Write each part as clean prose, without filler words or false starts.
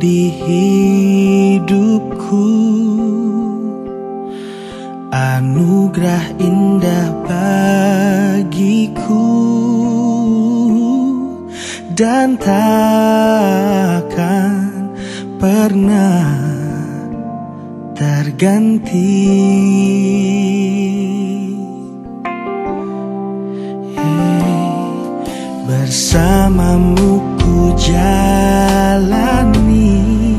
di hidupku, anugerah indah bagiku, dan takkan pernah terganti. Bersamamu ku jalani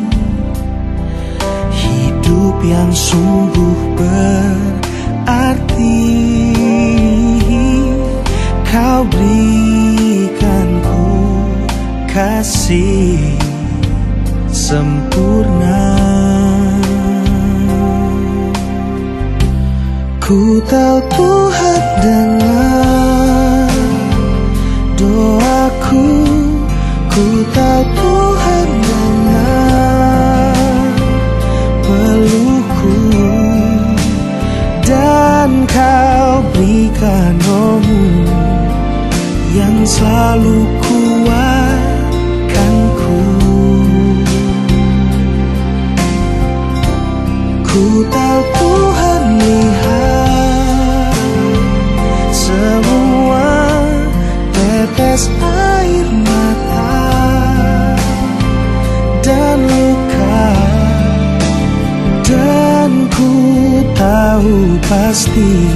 hidup yang sungguh berarti. Kau berikanku kasih sempurna. Ku tahu Tuhan dengar doaku, ku tahu Tuhan dengar peluhku, dan Kau berikan rohmu yang selalu kuatkanku. Ku tahu Tuhan lihat semua tetes air mata dan luka, dan ku tahu pasti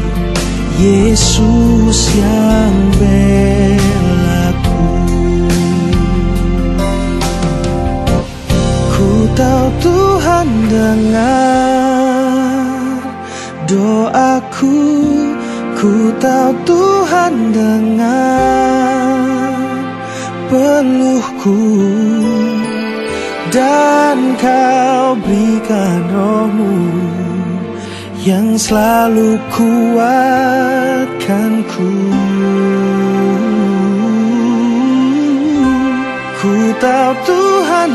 Yesus yang belaku. Ku tahu Tuhan dengar doaku, ku tahu Tuhan dengar peluhku, dan Kau berikan rohmu yang selalu kuatkanku. Ku tahu Tuhan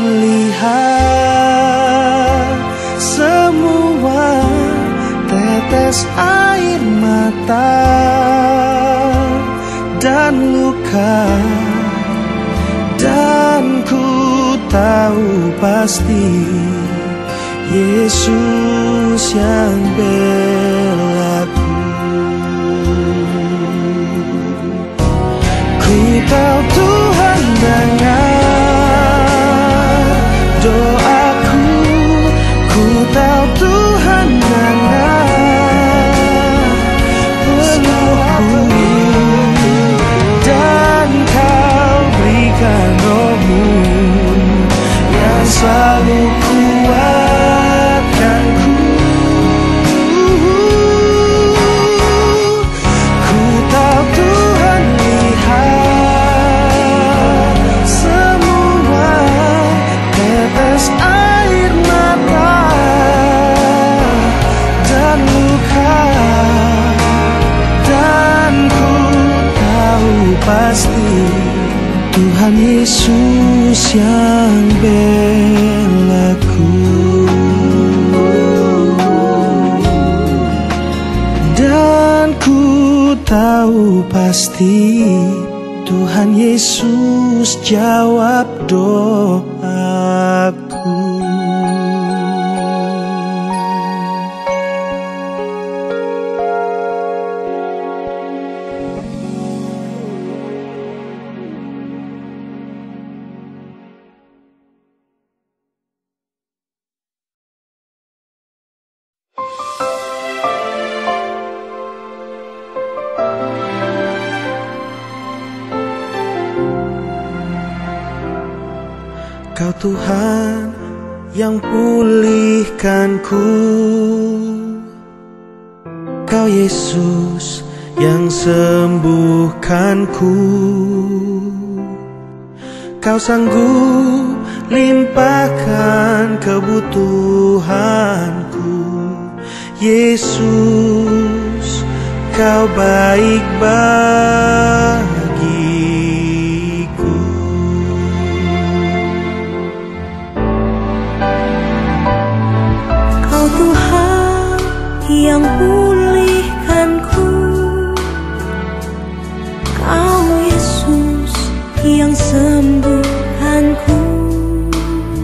lihat semua tetes air mata dan luka, dan ku tahu pasti Yesus yang belaku. Ku tahu Tuhan dengar doaku, ku tahu Tuhan dengar peluhku, dan Kau berikan rohmu yang selalu kuatkanku. Ku tahu Tuhan lihat semua tetes air mata dan luka, dan ku tahu pasti Tuhan Yesus yang belaku. Dan ku tahu pasti Tuhan Yesus jawab doaku. Kau Tuhan yang pulihkanku, Kau Yesus yang sembuhkanku, Kau sanggup limpahkan kebutuhanku. Yesus, Kau baik bagiku. Kau Tuhan yang pulihkanku, Kau Yesus yang sembuhkanku,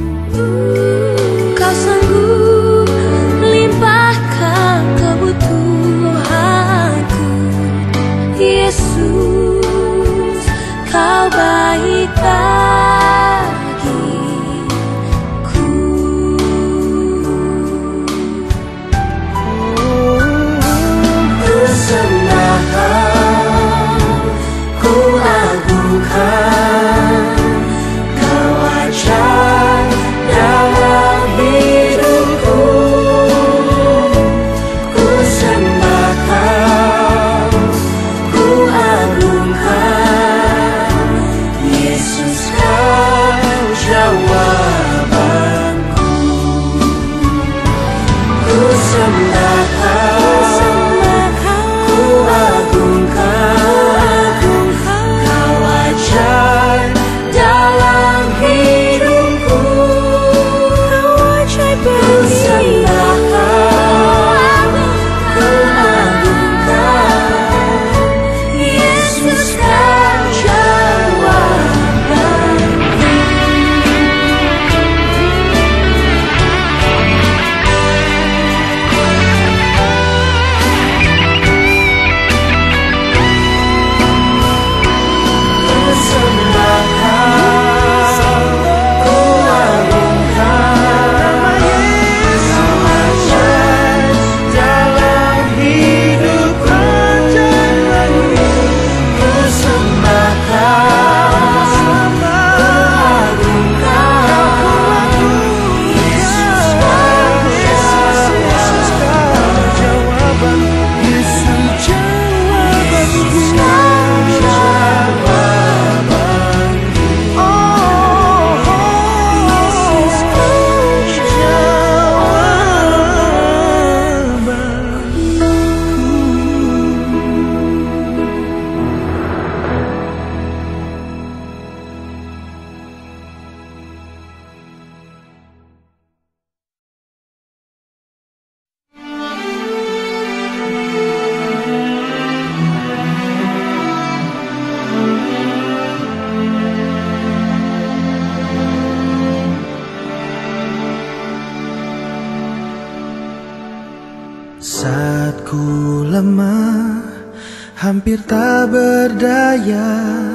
ku lemah, hampir tak berdaya,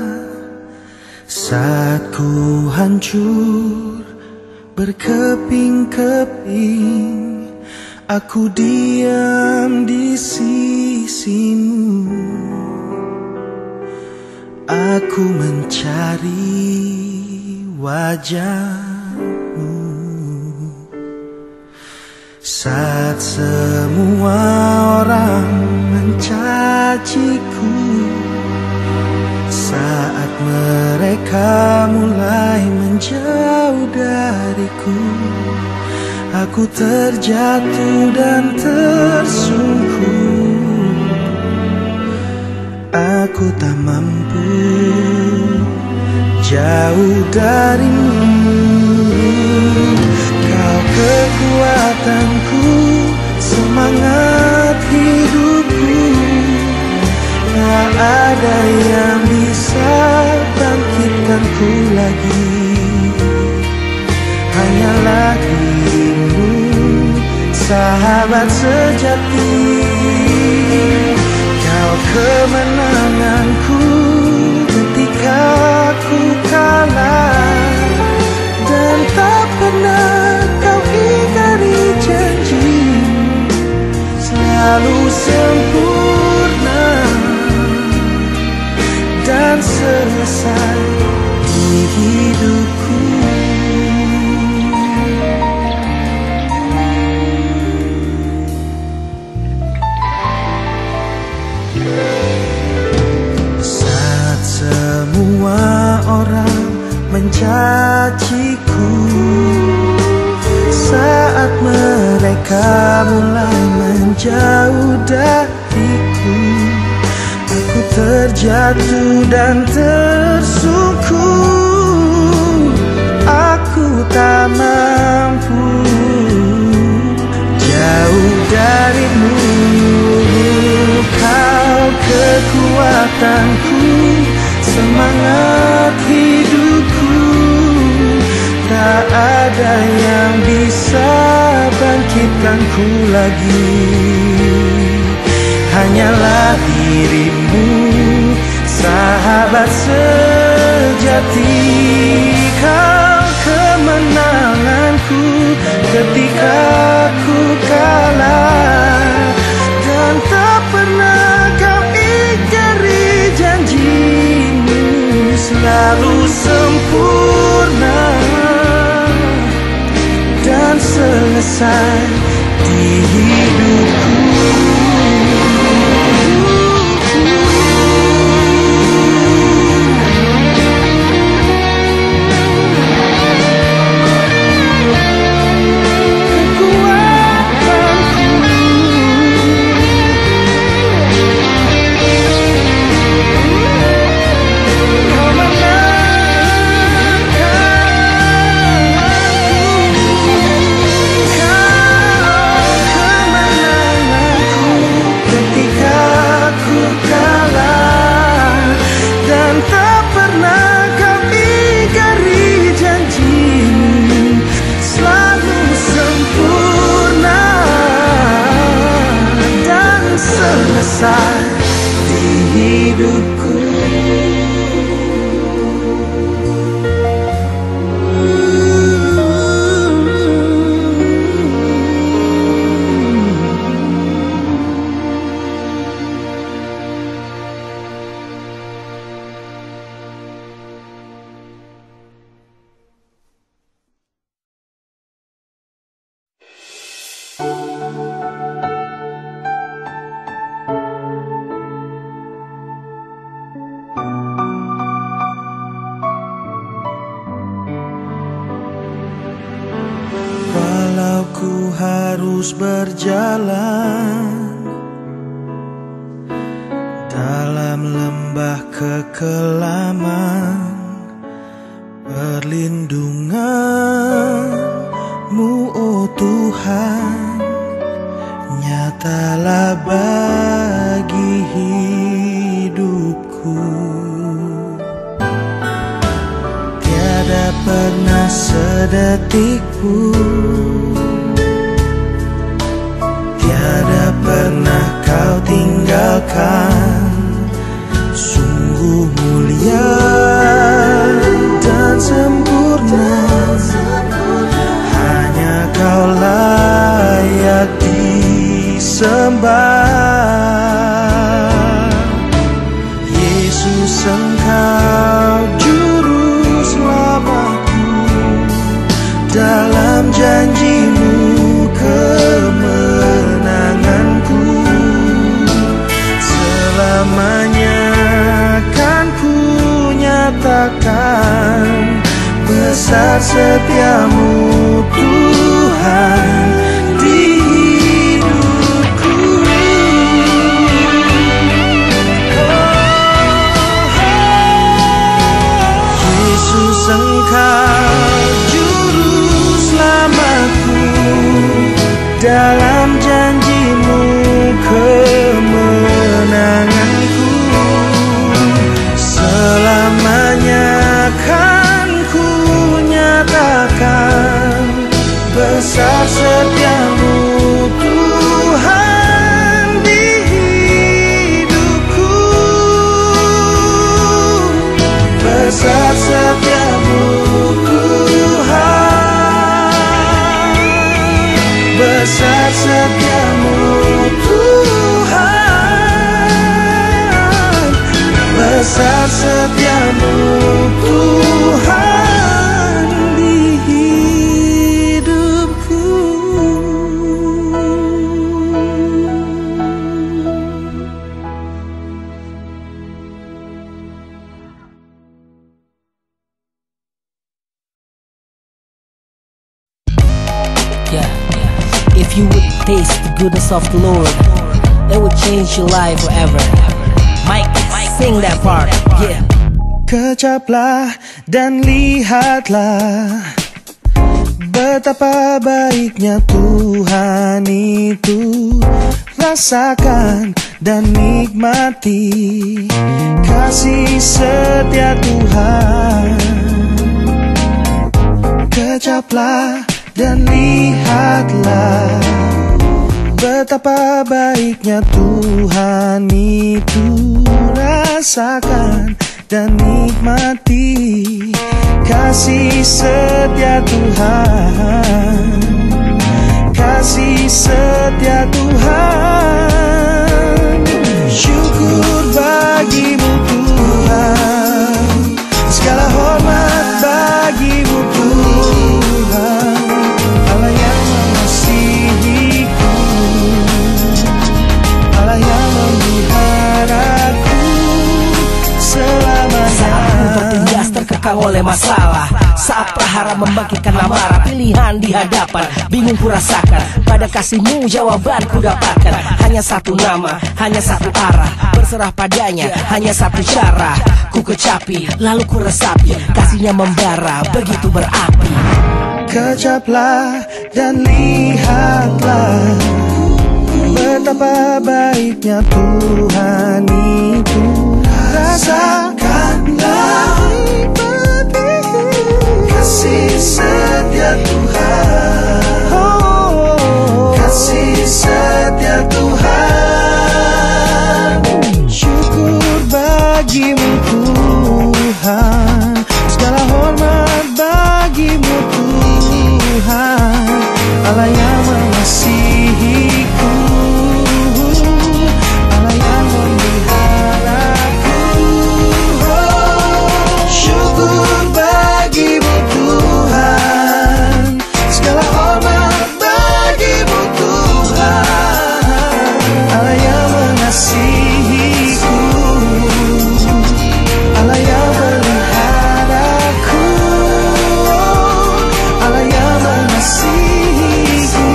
saat ku hancur berkeping-keping, aku diam di sisimu. Aku mencari wajahmu saat semua orang mencaciku, saat mereka mulai menjauh dariku. Aku terjatuh dan tersungkur, aku tak mampu jauh darimu. Kau kekuatanku, semangat hidupku, tak ada yang bisa bangkitkanku lagi. Hanyalah dirimu, sahabat sejati. Kau kemenanganku ketika ku kalah, dan tak pernah kau ingkari janjimu, selalu sempurna dan selesai di hidupku. Saat semua orang mencaciku, saat mereka mulai menjauh dariku, aku terjatuh dan tersungkur, aku tak mampu jauh darimu. Kau kekuatanku, semangat hidupku, tak ada yang bisa bangkitkanku lagi. Hanyalah dirimu, sahabat sejati. Kau kemenanganku ketika ku kalah, dan tak pernah kau ingkari janjimu, selalu sempurna dan selesai di hidupku. Di hidupku. Ku harus berjalan dalam lembah kekelaman, perlindungan-Mu, oh Tuhan, nyatalah bagi hidupku. Tiada pernah sedetik pun, tiada pernah rasakan sungguh mulia dan sempurna. Hanya Kau layak disembah. Yesus, Engkau juru selamatku, dalam janji-Mu kemenanganku. Selamanya kan ku nyatakan besar setiamu Tuhan di hidupku. Yesus, Engkau juru selamatku, dalam janji-Mu kemenanganku. Selamanya kan ku nyatakan besar setiamu Tuhan di hidupku. Besar setiamu Tuhan, besar setiamu Tuhan, besar setiamu Tuhan di hidupku. Yeah. If you would taste the goodness of the Lord, it would change your life forever. Mike, sing that part. Yeah. Kecaplah dan lihatlah betapa baiknya Tuhan itu. Rasakan dan nikmati kasih setia Tuhan. Kecaplah dan lihatlah betapa baiknya Tuhan itu. Rasakan dan nikmati kasih setia Tuhan. Kasih setia Tuhan. Syukur bagimu Tuhan, segala hormat bagimu Tuhan. Allah yang mengasihiku, Allah yang memeliharaku selamanya. Saat ku tertindas terkekang oleh masalah, saat prahara membangkitkan amarah, pilihan di hadapan bingung ku rasakan. Pada kasih-Mu jawaban ku dapatkan. Hanya satu nama, hanya satu arah, berserah padanya, hanya satu cara. Ku kecapi, lalu ku resapi, kasih-Nya membara, begitu berapi. Kecaplah dan lihatlah betapa baiknya Tuhan itu. Rasakanlah kasih setia Tuhan. Kasih setia Tuhan. Syukur bagimu Tuhan, segala hormat bagimu Tuhan. Allah yang mengasihiku, Allah yang memeliharaku. Syukur bagimu Tuhan, segala hormat bagimu Tuhan. Allah yang mengasihiku, Allah yang memeliharaku. Allah yang mengasihiku,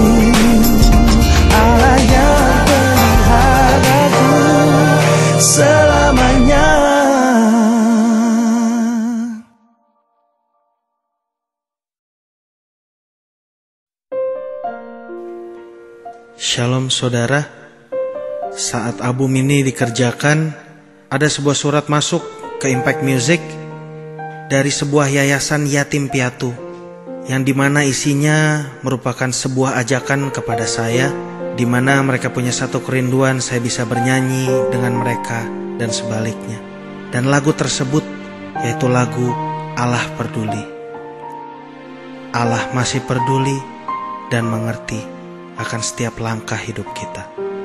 Allah yang memeliharaku selamanya. Shalom saudara. Saat album ini dikerjakan, ada sebuah surat masuk ke Impact Music dari sebuah yayasan yatim piatu, yang dimana isinya merupakan sebuah ajakan kepada saya di mana mereka punya satu kerinduan saya bisa bernyanyi dengan mereka dan sebaliknya. Dan lagu tersebut yaitu lagu Allah Peduli. Allah masih peduli dan mengerti akan setiap langkah hidup kita.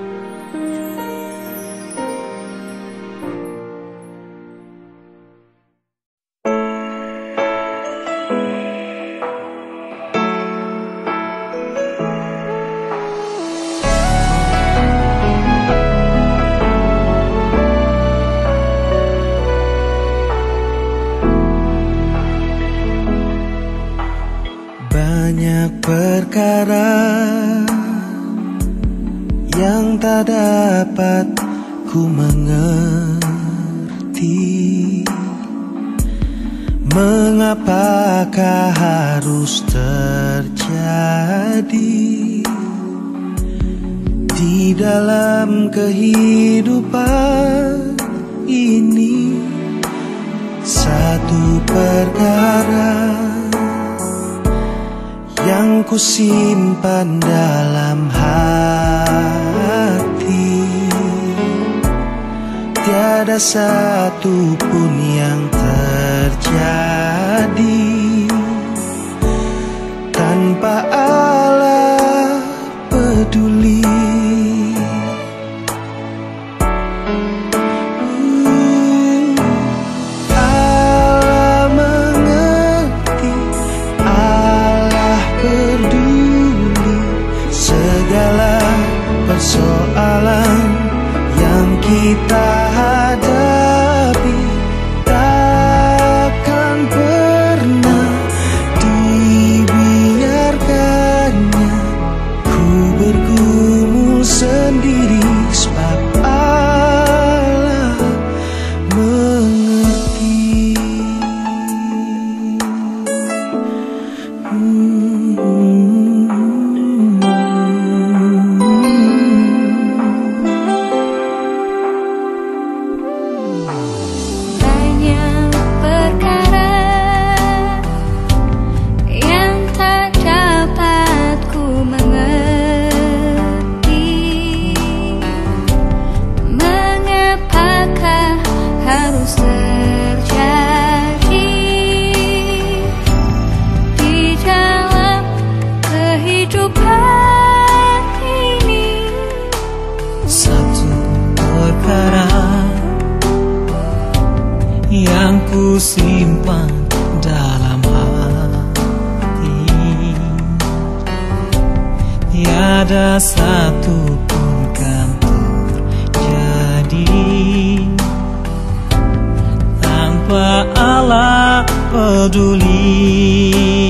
Banyak perkara yang tak dapat ku mengerti, mengapakah harus terjadi di dalam kehidupan ini. Satu perkara yang ku simpan dalam hati, tiada satu pun yang terjadi tanpa Allah peduli. Persoalan yang kita hadapi takkan pernah dibiarkannya ku bergumul sendiri, sebab Allah mengerti. Yang ku simpan dalam hati, tiada satu pun kan terjadi tanpa Allah peduli.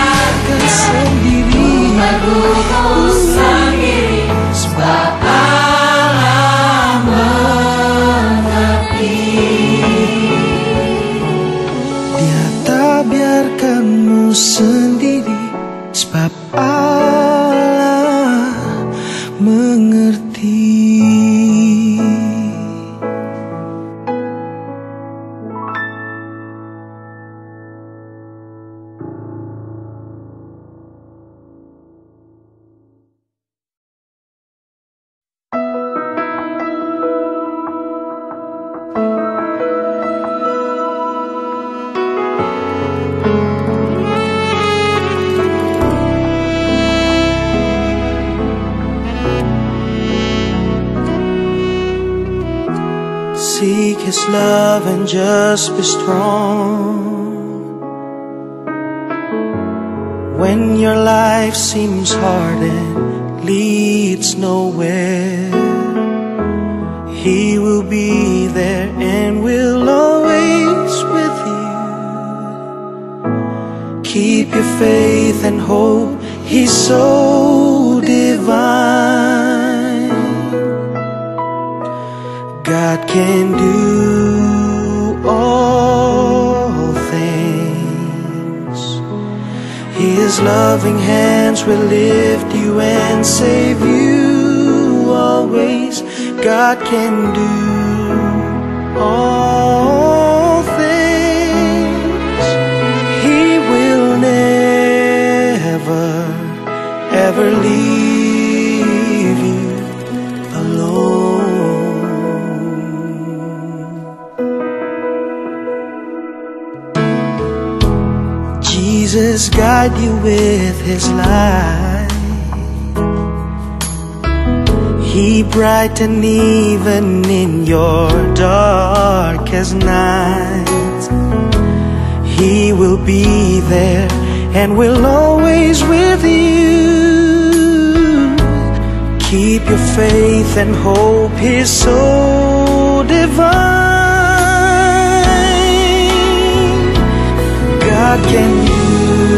Sebab Allah mengerti. Seek His love and just be strong. When your life seems hard and leads nowhere, He will be there and will always with you. Keep your faith and hope, He's so divine. God can do all things. His loving hands will lift you and save you always. God can do all things. He will never, ever leave you alone. Jesus guide you with His light. He brighten even in your darkest nights. He will be there and will always with you. Keep your faith and hope, He's so divine. God can do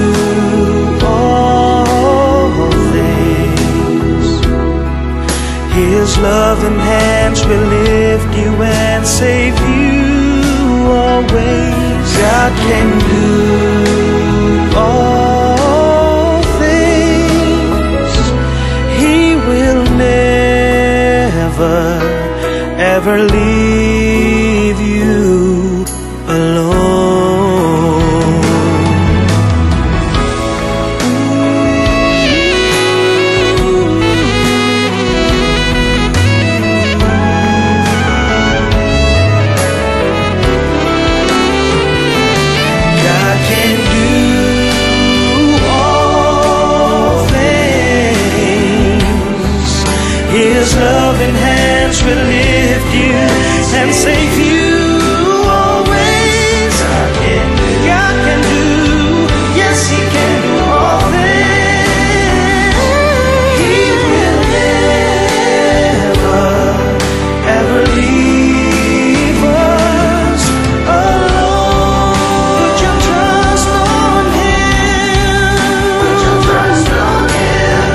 all things. His loving hands will lift you and save you always. God can do all things. He will never, ever leave you alone. His loving hands will lift you and save you always. God can do, yes, He can do all things. He will never, ever leave us alone. Put your trust on Him. Put your trust on Him.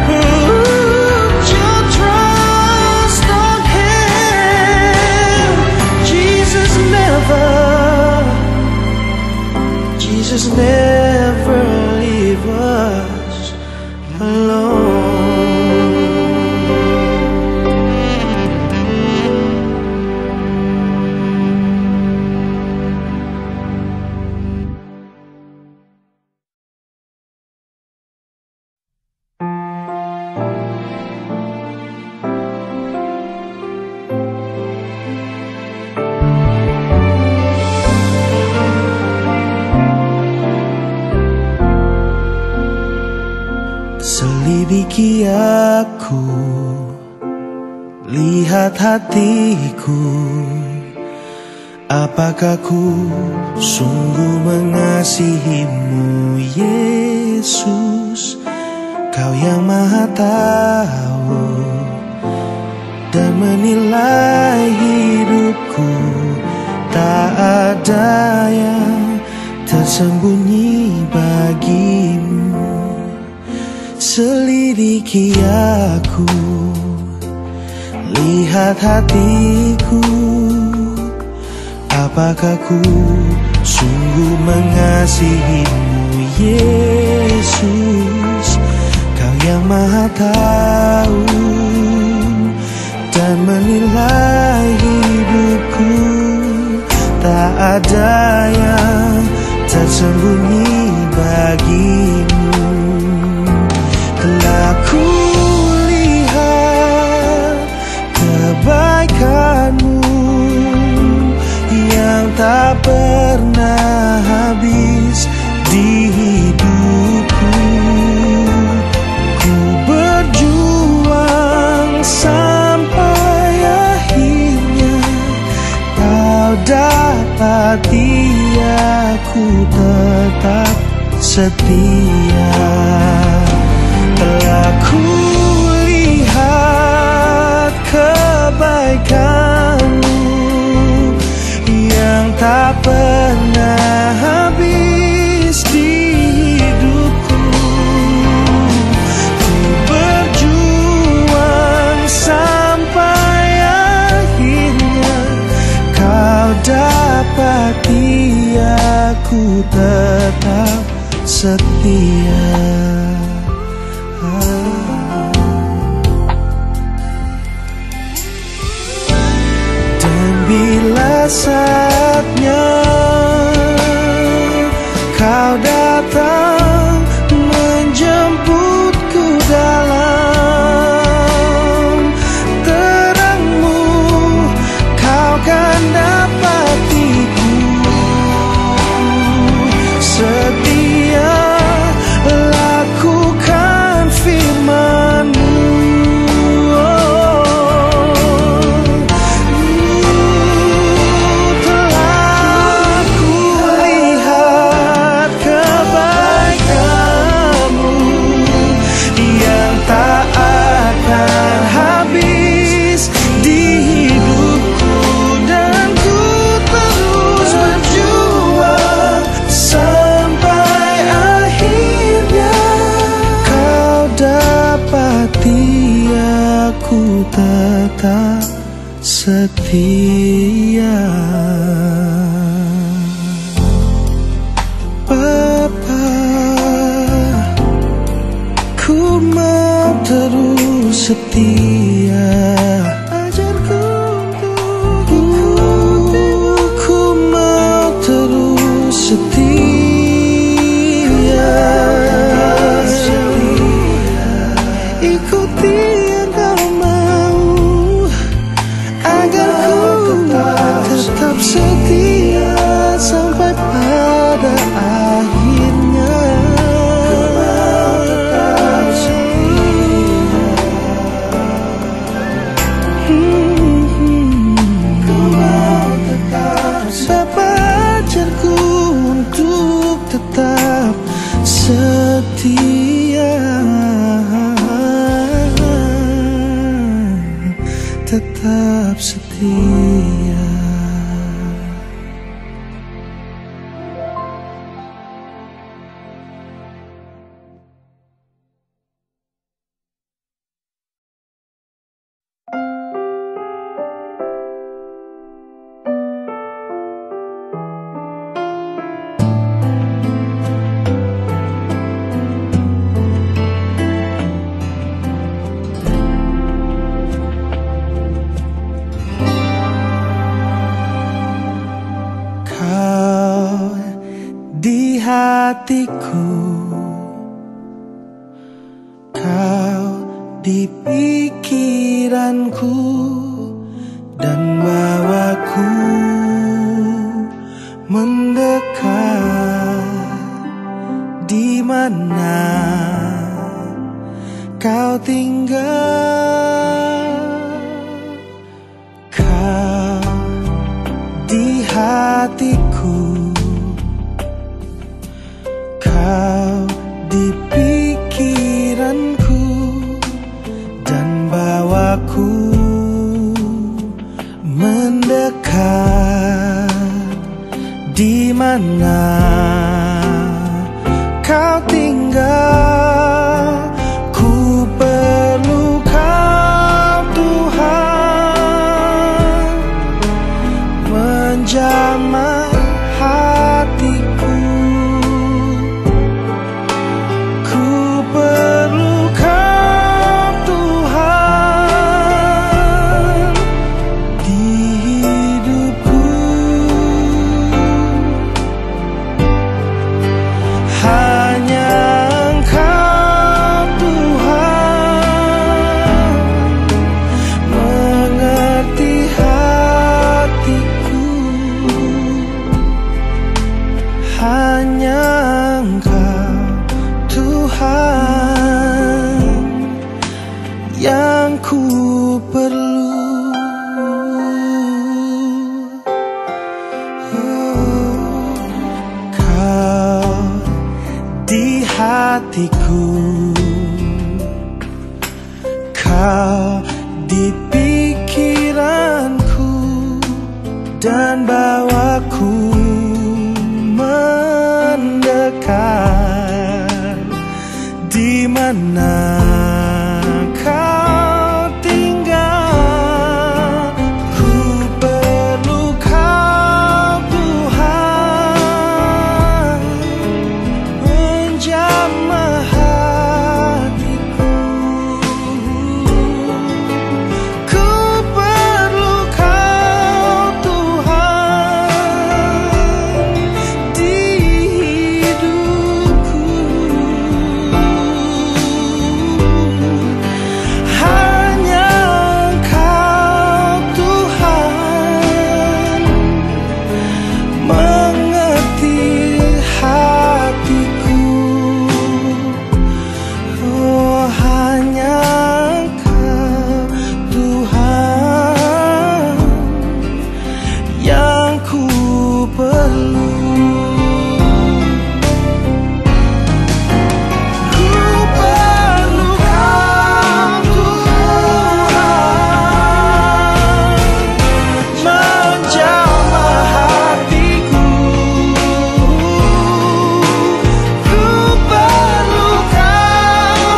Jesus never leave us alone. Selidiki aku, lihat hatiku, apakah ku sungguh mengasihimu, Yesus? Kau yang Maha Tahu dan menilai hidupku, tak ada yang tersembunyi bagimu. Selidiki aku, lihat hatiku, apakah ku sungguh mengasihimu, Yesus? Maha tahu dan menilai hidupku. Tak ada yang tersembunyi bagimu. Telah ku lihat kebaikanmu yang tak pernah habis di hidupku. Ku berjuang sampai akhirnya kau dapati aku tetap setia. Telah ku lihat kebaikanmu yang tak pernah habis di hidupku. Ku berjuang sampai akhirnya kau dapati aku tetap setia. Dan bila saatnya kau datang menjemputku dalam terangmu, kau kan dapatiku setia lakukan firman-Mu. Telah ku lihat kebaikan-Mu yang tak akan habis di hidupku, dan ku terus berjuang sampai akhirnya kau dapati aku tetap setia. Bapa, ku mau terus setia. Ajarku untuk ku mau terus setia. Ikuti yang kau mau agar ku tetap setia sampai pada akhirnya. Bapa, ajarku untuk tetap setia, tetap setia. Kau di hatiku, kau di pikiranku, dan bawaku mendekat. Di mana kau tinggal? Kau di hatiku, kau di pikiranku, dan bawaku mendekat. Di mana kau tinggal? Ku perlu kau Kau di pikiranku dan bawaku mendekat. Di mana kau tinggal, ku perlu kau Tuhan, menjamah hatiku. Ku perlu kau Tuhan di hidupku. Hanya Engkau Tuhan mengerti hatiku. Oh, hanya Engkau Tuhan yang ku perlu. Ku perlu kau Tuhan, menjamah hatiku. Ku perlu kau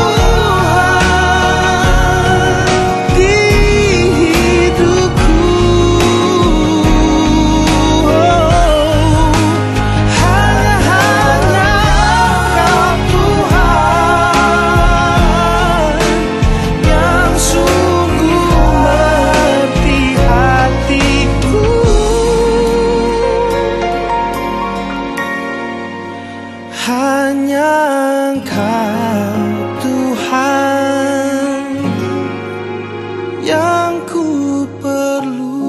Tuhan di hidupku. Hanya Engkau Tuhan yang sungguh mengerti hatiku. Hanya Engkau Tuhan yang ku perlu.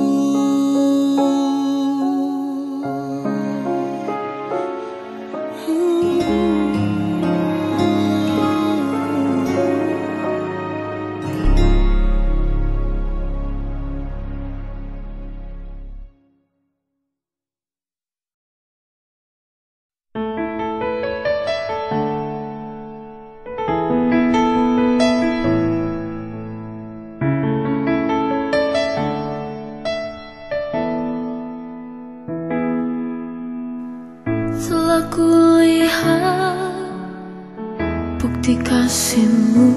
Telah kulihat bukti kasih-Mu,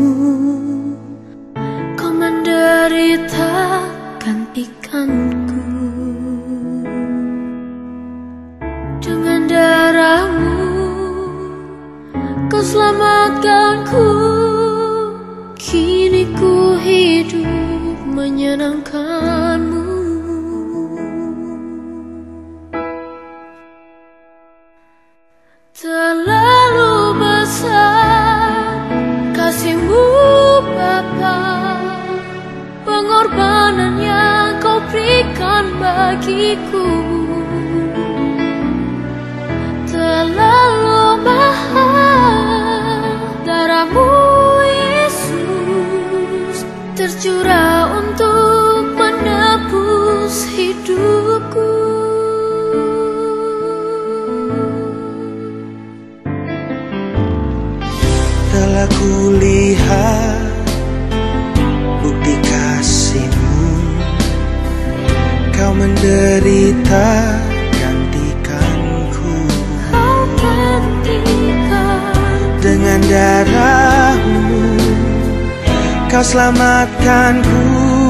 Kau menderita gantikanku. Dengan darah-Mu Kau selamatkanku. Kini ku hidup menyenangkan-Mu. Terlalu besar kasih-Mu Bapa, pengorbanan yang Kau berikan bagiku. Terlalu mahal darah-Mu Yesus, tercurah untuk menebus hidupku. Telah kulihat bukti kasih-Mu, Kau menderita gantikanku. Kau gantikan Dengan darah-Mu Kau selamatkanku.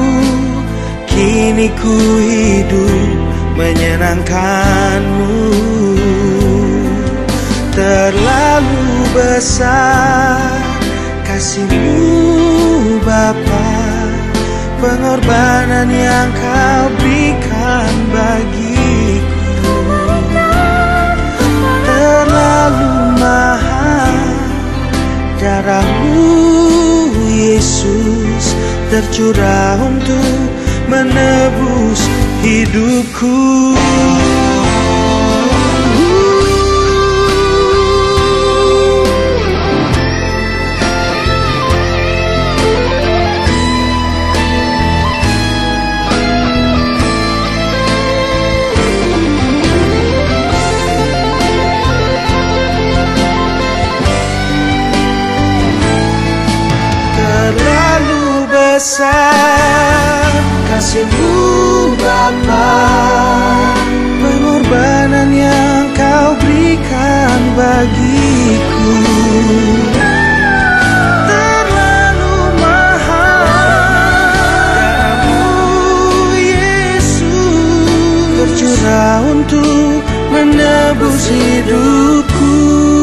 Kini ku hidup menyenangkan-Mu. Terlalu besar kasih-Mu Bapa, pengorbanan yang Kau berikan bagiku. Terlalu mahal darah-Mu Yesus, tercurah untuk menebus hidupku. Terlalu besar kasih-Mu Bapa, pengorbanan yang Kau berikan bagiku terlalu mahal. Darah-Mu Yesus tercurah untuk menebus hidupku,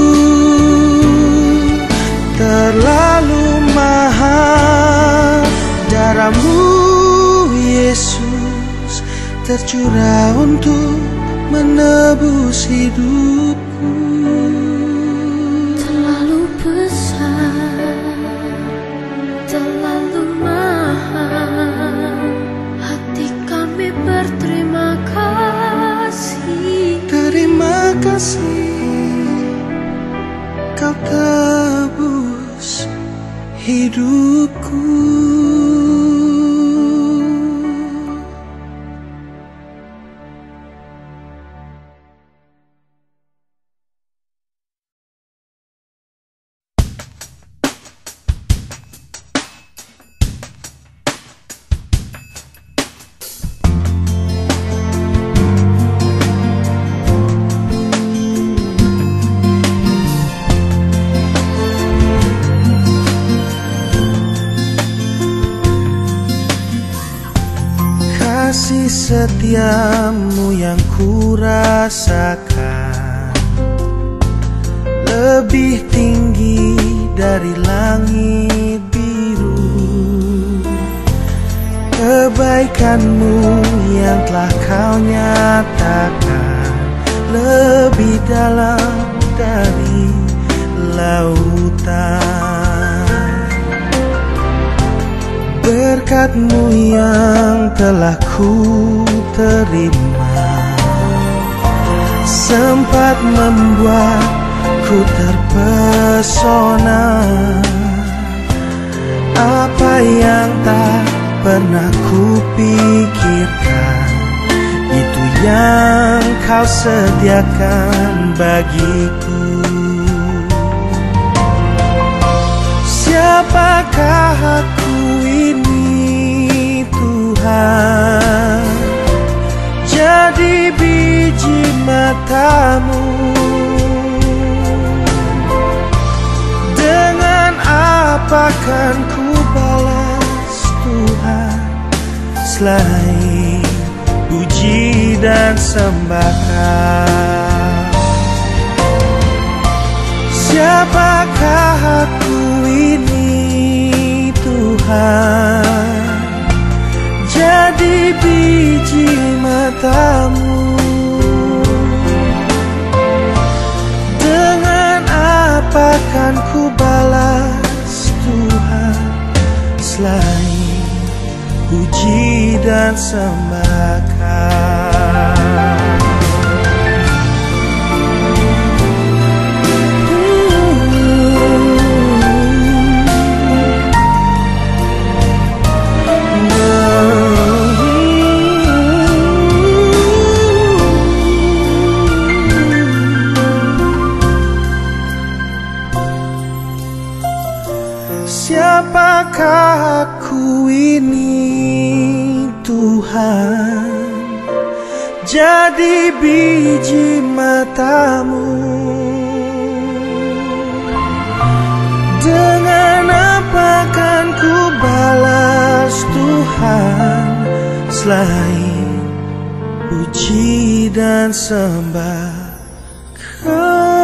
terlalu mahal. Darah-Mu Yesus tercurah untuk menebus hidupku. Terlalu besar, terlalu mahal, hati kami berterima kasih. Terima kasih Kau tebus hidupku. Kasih setiamu yang kurasakan lebih tinggi dari langit biru. Kebaikan-Mu yang telah Kau nyatakan lebih dalam dari lautan. Berkat-Mu yang telah ku terima sempat membuatku terpesona. Apa yang tak pernah kupikirkan, itu yang Kau sediakan bagiku. Siapakah aku ini Tuhan, jadi biji mata-Mu. Dengan apa kan ku balas Tuhan, selain puji dan sembahkan. Siapakah aku ini Tuhan, jadi biji mata-Mu. Dengan apa kan ku balas Tuhan, selain puji dan sembahkan. Siapakah aku ini Tuhan, jadi biji mata-Mu. Dengan apa kan ku balas Tuhan, selain puji dan sembahkan.